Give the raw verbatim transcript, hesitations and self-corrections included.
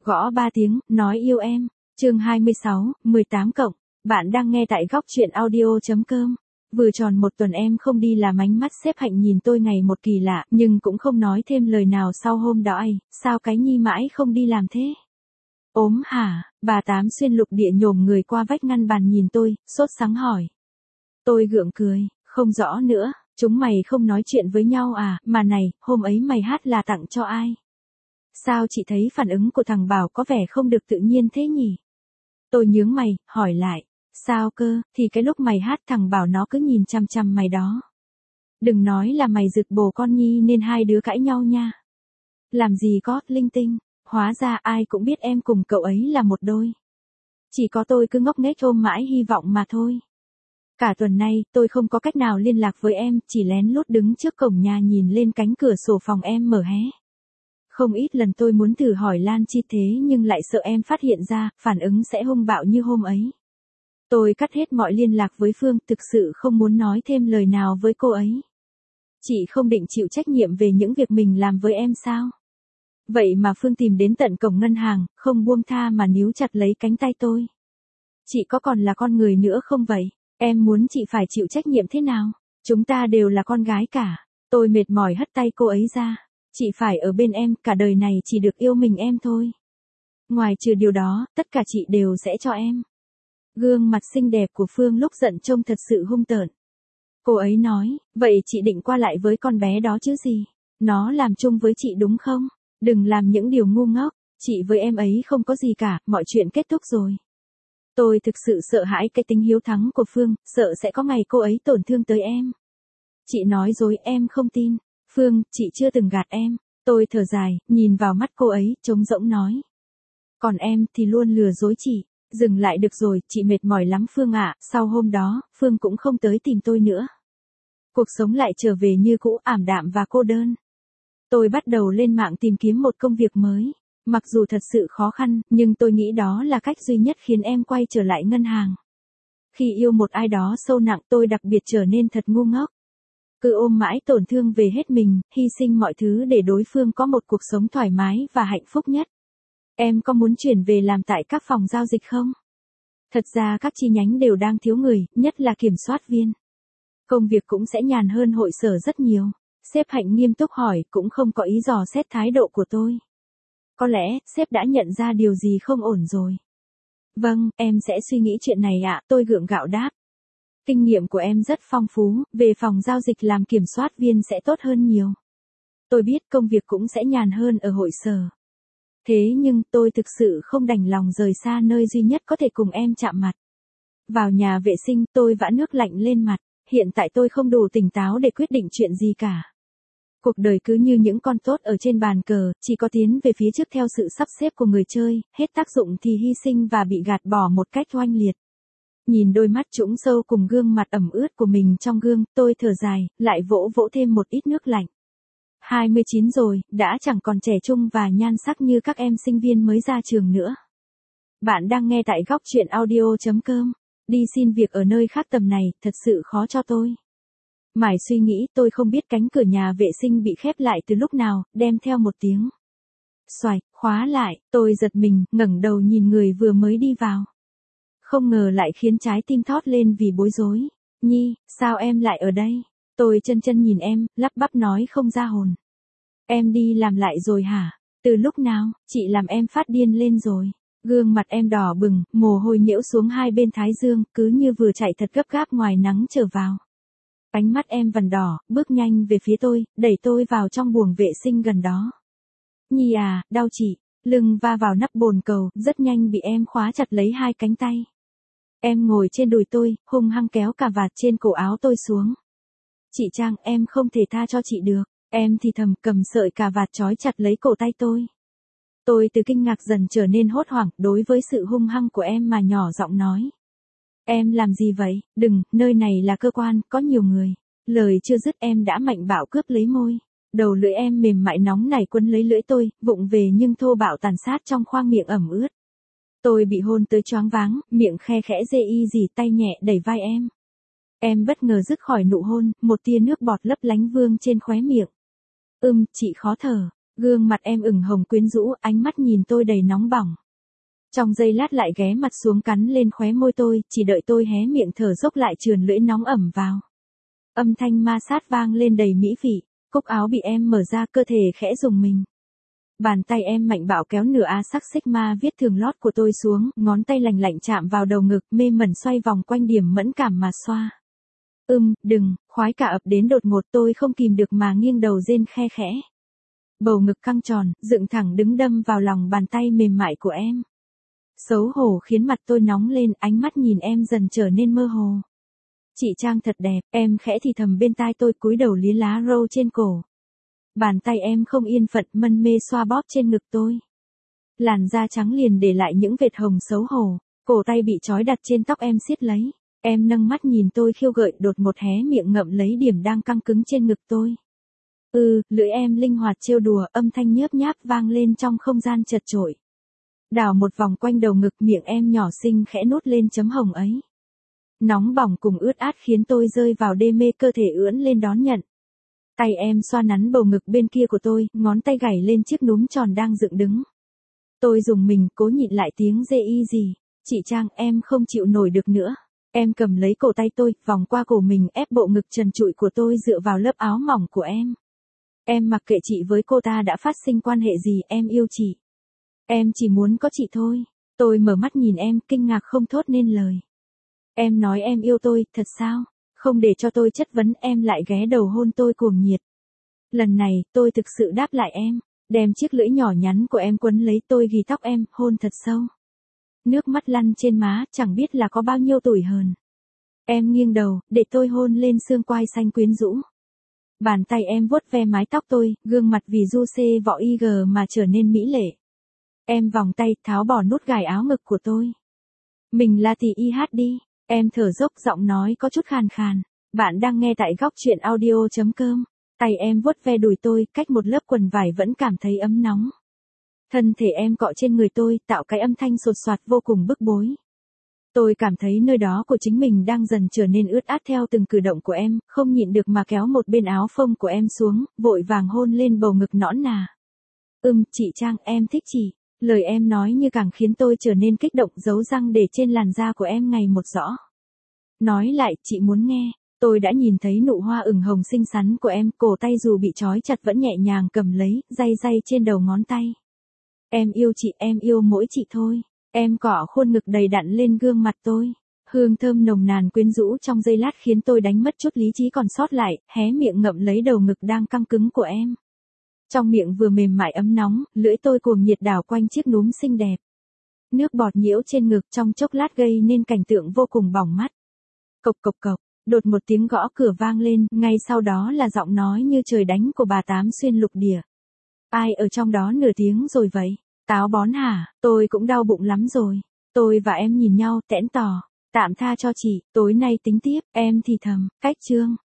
Gõ ba tiếng, nói yêu em. Chương hai mươi sáu, mười tám cộng. Bạn đang nghe tại góc truyện audio chấm com. Vừa tròn một tuần em không đi làm, ánh mắt xếp Hạnh nhìn tôi ngày một kỳ lạ, nhưng cũng không nói thêm lời nào. Sau hôm đó ấy, sao cái Nhi mãi không đi làm thế? Ốm hả? Bà Tám xuyên lục địa nhổm người qua vách ngăn bàn nhìn tôi, sốt sắng hỏi. Tôi gượng cười, không rõ nữa, chúng mày không nói chuyện với nhau à? Mà này, hôm ấy mày hát là tặng cho ai? Sao chị thấy phản ứng của thằng Bảo có vẻ không được tự nhiên thế nhỉ? Tôi nhướng mày, hỏi lại. Sao cơ? Thì cái lúc mày hát thằng Bảo nó cứ nhìn chằm chằm mày đó. Đừng nói là mày rực bồ con Nhi nên hai đứa cãi nhau nha. Làm gì có, linh tinh. Hóa ra ai cũng biết em cùng cậu ấy là một đôi. Chỉ có tôi cứ ngốc nghếch ôm mãi hy vọng mà thôi. Cả tuần nay, tôi không có cách nào liên lạc với em, chỉ lén lút đứng trước cổng nhà nhìn lên cánh cửa sổ phòng em mở hé. Không ít lần tôi muốn thử hỏi Lan Chi thế nhưng lại sợ em phát hiện ra, phản ứng sẽ hung bạo như hôm ấy. Tôi cắt hết mọi liên lạc với Phương, thực sự không muốn nói thêm lời nào với cô ấy. Chị không định chịu trách nhiệm về những việc mình làm với em sao? Vậy mà Phương tìm đến tận cổng ngân hàng, không buông tha mà níu chặt lấy cánh tay tôi. Chị có còn là con người nữa không vậy? Em muốn chị phải chịu trách nhiệm thế nào? Chúng ta đều là con gái cả. Tôi mệt mỏi hất tay cô ấy ra. Chị phải ở bên em, cả đời này chỉ được yêu mình em thôi. Ngoài trừ điều đó, tất cả chị đều sẽ cho em. Gương mặt xinh đẹp của Phương lúc giận trông thật sự hung tợn. Cô ấy nói, vậy chị định qua lại với con bé đó chứ gì? Nó làm chung với chị đúng không? Đừng làm những điều ngu ngốc, chị với em ấy không có gì cả, mọi chuyện kết thúc rồi. Tôi thực sự sợ hãi cái tính hiếu thắng của Phương, sợ sẽ có ngày cô ấy tổn thương tới em. Chị nói dối, em không tin. Phương, chị chưa từng gạt em. Tôi thở dài, nhìn vào mắt cô ấy, trống rỗng nói. Còn em thì luôn lừa dối chị. Dừng lại được rồi, chị mệt mỏi lắm Phương ạ. Sau hôm đó, Phương cũng không tới tìm tôi nữa. Cuộc sống lại trở về như cũ, ảm đạm và cô đơn. Tôi bắt đầu lên mạng tìm kiếm một công việc mới. Mặc dù thật sự khó khăn, nhưng tôi nghĩ đó là cách duy nhất khiến em quay trở lại ngân hàng. Khi yêu một ai đó sâu nặng, tôi đặc biệt trở nên thật ngu ngốc. Cứ ôm mãi tổn thương về hết mình, hy sinh mọi thứ để đối phương có một cuộc sống thoải mái và hạnh phúc nhất. Em có muốn chuyển về làm tại các phòng giao dịch không? Thật ra các chi nhánh đều đang thiếu người, nhất là kiểm soát viên. Công việc cũng sẽ nhàn hơn hội sở rất nhiều. Sếp Hạnh nghiêm túc hỏi, cũng không có ý dò xét thái độ của tôi. Có lẽ, sếp đã nhận ra điều gì không ổn rồi. Vâng, em sẽ suy nghĩ chuyện này ạ, tôi gượng gạo đáp. Kinh nghiệm của em rất phong phú, về phòng giao dịch làm kiểm soát viên sẽ tốt hơn nhiều. Tôi biết công việc cũng sẽ nhàn hơn ở hội sở. Thế nhưng tôi thực sự không đành lòng rời xa nơi duy nhất có thể cùng em chạm mặt. Vào nhà vệ sinh tôi vã nước lạnh lên mặt, hiện tại tôi không đủ tỉnh táo để quyết định chuyện gì cả. Cuộc đời cứ như những con tốt ở trên bàn cờ, chỉ có tiến về phía trước theo sự sắp xếp của người chơi, hết tác dụng thì hy sinh và bị gạt bỏ một cách oanh liệt. Nhìn đôi mắt trũng sâu cùng gương mặt ẩm ướt của mình trong gương, tôi thở dài, lại vỗ vỗ thêm một ít nước lạnh. hai mươi chín rồi, đã chẳng còn trẻ trung và nhan sắc như các em sinh viên mới ra trường nữa. Bạn đang nghe tại góc truyện audio chấm com. Đi xin việc ở nơi khác tầm này, thật sự khó cho tôi. Mải suy nghĩ, tôi không biết cánh cửa nhà vệ sinh bị khép lại từ lúc nào, đem theo một tiếng. Xoạch, khóa lại, tôi giật mình, ngẩng đầu nhìn người vừa mới đi vào. Không ngờ lại khiến trái tim thót lên vì bối rối. Nhi, sao em lại ở đây? Tôi chân chân nhìn em, lắp bắp nói không ra hồn. Em đi làm lại rồi hả? Từ lúc nào, chị làm em phát điên lên rồi. Gương mặt em đỏ bừng, mồ hôi nhiễu xuống hai bên thái dương, cứ như vừa chạy thật gấp gáp ngoài nắng trở vào. Ánh mắt em vằn đỏ, bước nhanh về phía tôi, đẩy tôi vào trong buồng vệ sinh gần đó. Nhi à, đau chị, lưng va vào nắp bồn cầu, rất nhanh bị em khóa chặt lấy hai cánh tay. Em ngồi trên đùi tôi, hung hăng kéo cà vạt trên cổ áo tôi xuống. Chị Trang, em không thể tha cho chị được. Em thì thầm cầm sợi cà vạt trói chặt lấy cổ tay tôi. Tôi từ kinh ngạc dần trở nên hốt hoảng đối với sự hung hăng của em mà nhỏ giọng nói. Em làm gì vậy? Đừng, nơi này là cơ quan, có nhiều người. Lời chưa dứt em đã mạnh bạo cướp lấy môi. Đầu lưỡi em mềm mại nóng nảy quấn lấy lưỡi tôi, vụng về nhưng thô bạo tàn sát trong khoang miệng ẩm ướt. Tôi bị hôn tới choáng váng, miệng khe khẽ dê y dì tay nhẹ đẩy vai em. Em bất ngờ dứt khỏi nụ hôn, một tia nước bọt lấp lánh vương trên khóe miệng. Ừm, chị khó thở. Gương mặt em ửng hồng quyến rũ, ánh mắt nhìn tôi đầy nóng bỏng. Trong giây lát lại ghé mặt xuống cắn lên khóe môi tôi, chỉ đợi tôi hé miệng thở dốc lại trườn lưỡi nóng ẩm vào. Âm thanh ma sát vang lên đầy mỹ vị, cúc áo bị em mở ra, cơ thể khẽ rùng mình. Bàn tay em mạnh bạo kéo nửa A sắc sigma viết thường lót của tôi xuống, ngón tay lành lạnh chạm vào đầu ngực, mê mẩn xoay vòng quanh điểm mẫn cảm mà xoa. Ưm, đừng, khoái cả ập đến đột ngột, tôi không kìm được mà nghiêng đầu rên khe khẽ. Bầu ngực căng tròn, dựng thẳng đứng đâm vào lòng bàn tay mềm mại của em. Xấu hổ khiến mặt tôi nóng lên, ánh mắt nhìn em dần trở nên mơ hồ. Chị Trang thật đẹp, em khẽ thì thầm bên tai tôi, cúi đầu liếm lá râu trên cổ. Bàn tay em không yên phận mân mê xoa bóp trên ngực tôi. Làn da trắng liền để lại những vệt hồng xấu hổ, cổ tay bị trói đặt trên tóc em siết lấy. Em nâng mắt nhìn tôi khiêu gợi, đột một hé miệng ngậm lấy điểm đang căng cứng trên ngực tôi. Ừ, lưỡi em linh hoạt trêu đùa, âm thanh nhớp nháp vang lên trong không gian chật chội. Đảo một vòng quanh đầu ngực, miệng em nhỏ xinh khẽ nốt lên chấm hồng ấy. Nóng bỏng cùng ướt át khiến tôi rơi vào đê mê, cơ thể ưỡn lên đón nhận. Tay em xoa nắn bầu ngực bên kia của tôi, ngón tay gảy lên chiếc núm tròn đang dựng đứng. Tôi dùng mình, cố nhịn lại tiếng dê y gì. Chị Trang, em không chịu nổi được nữa. Em cầm lấy cổ tay tôi, vòng qua cổ mình, ép bộ ngực trần trụi của tôi dựa vào lớp áo mỏng của em. Em mặc kệ chị với cô ta đã phát sinh quan hệ gì, em yêu chị. Em chỉ muốn có chị thôi. Tôi mở mắt nhìn em, kinh ngạc không thốt nên lời. Em nói em yêu tôi, thật sao? Không để cho tôi chất vấn, em lại ghé đầu hôn tôi cuồng nhiệt. Lần này, tôi thực sự đáp lại em, đem chiếc lưỡi nhỏ nhắn của em quấn lấy tôi, ghi tóc em, hôn thật sâu. Nước mắt lăn trên má, chẳng biết là có bao nhiêu tủi hờn. Em nghiêng đầu, để tôi hôn lên xương quai xanh quyến rũ. Bàn tay em vuốt ve mái tóc tôi, gương mặt vì du xê vọ i giê mà trở nên mỹ lệ. Em vòng tay, tháo bỏ nút gài áo ngực của tôi. Mình là thì y hát đi. Em thở dốc, giọng nói có chút khàn khàn. Bạn đang nghe tại góc truyện audio chấm com. Tay em vuốt ve đùi tôi, cách một lớp quần vải vẫn cảm thấy ấm nóng. Thân thể em cọ trên người tôi, tạo cái âm thanh sột soạt vô cùng bức bối. Tôi cảm thấy nơi đó của chính mình đang dần trở nên ướt át theo từng cử động của em, không nhịn được mà kéo một bên áo phông của em xuống, vội vàng hôn lên bầu ngực nõn nà. Ừm, chị Trang, em thích chị. Lời em nói như càng khiến tôi trở nên kích động, dấu răng để trên làn da của em ngày một rõ. Nói lại, chị muốn nghe. Tôi đã nhìn thấy nụ hoa ửng hồng xinh xắn của em, cổ tay dù bị trói chặt vẫn nhẹ nhàng cầm lấy, day day trên đầu ngón tay. Em yêu chị, em yêu mỗi chị thôi. Em cọ khuôn ngực đầy đặn lên gương mặt tôi. Hương thơm nồng nàn quyến rũ trong giây lát khiến tôi đánh mất chút lý trí còn sót lại, hé miệng ngậm lấy đầu ngực đang căng cứng của em. Trong miệng vừa mềm mại ấm nóng, lưỡi tôi cuồng nhiệt đảo quanh chiếc núm xinh đẹp. Nước bọt nhiễu trên ngực trong chốc lát gây nên cảnh tượng vô cùng bỏng mắt. Cộc cộc cộc, đột một tiếng gõ cửa vang lên, ngay sau đó là giọng nói như trời đánh của bà Tám xuyên lục địa. Ai ở trong đó nửa tiếng rồi vậy? Táo bón hả? Tôi cũng đau bụng lắm rồi. Tôi và em nhìn nhau, tẽn tò. Tạm tha cho chị, tối nay tính tiếp, em thì thầm, cách chương.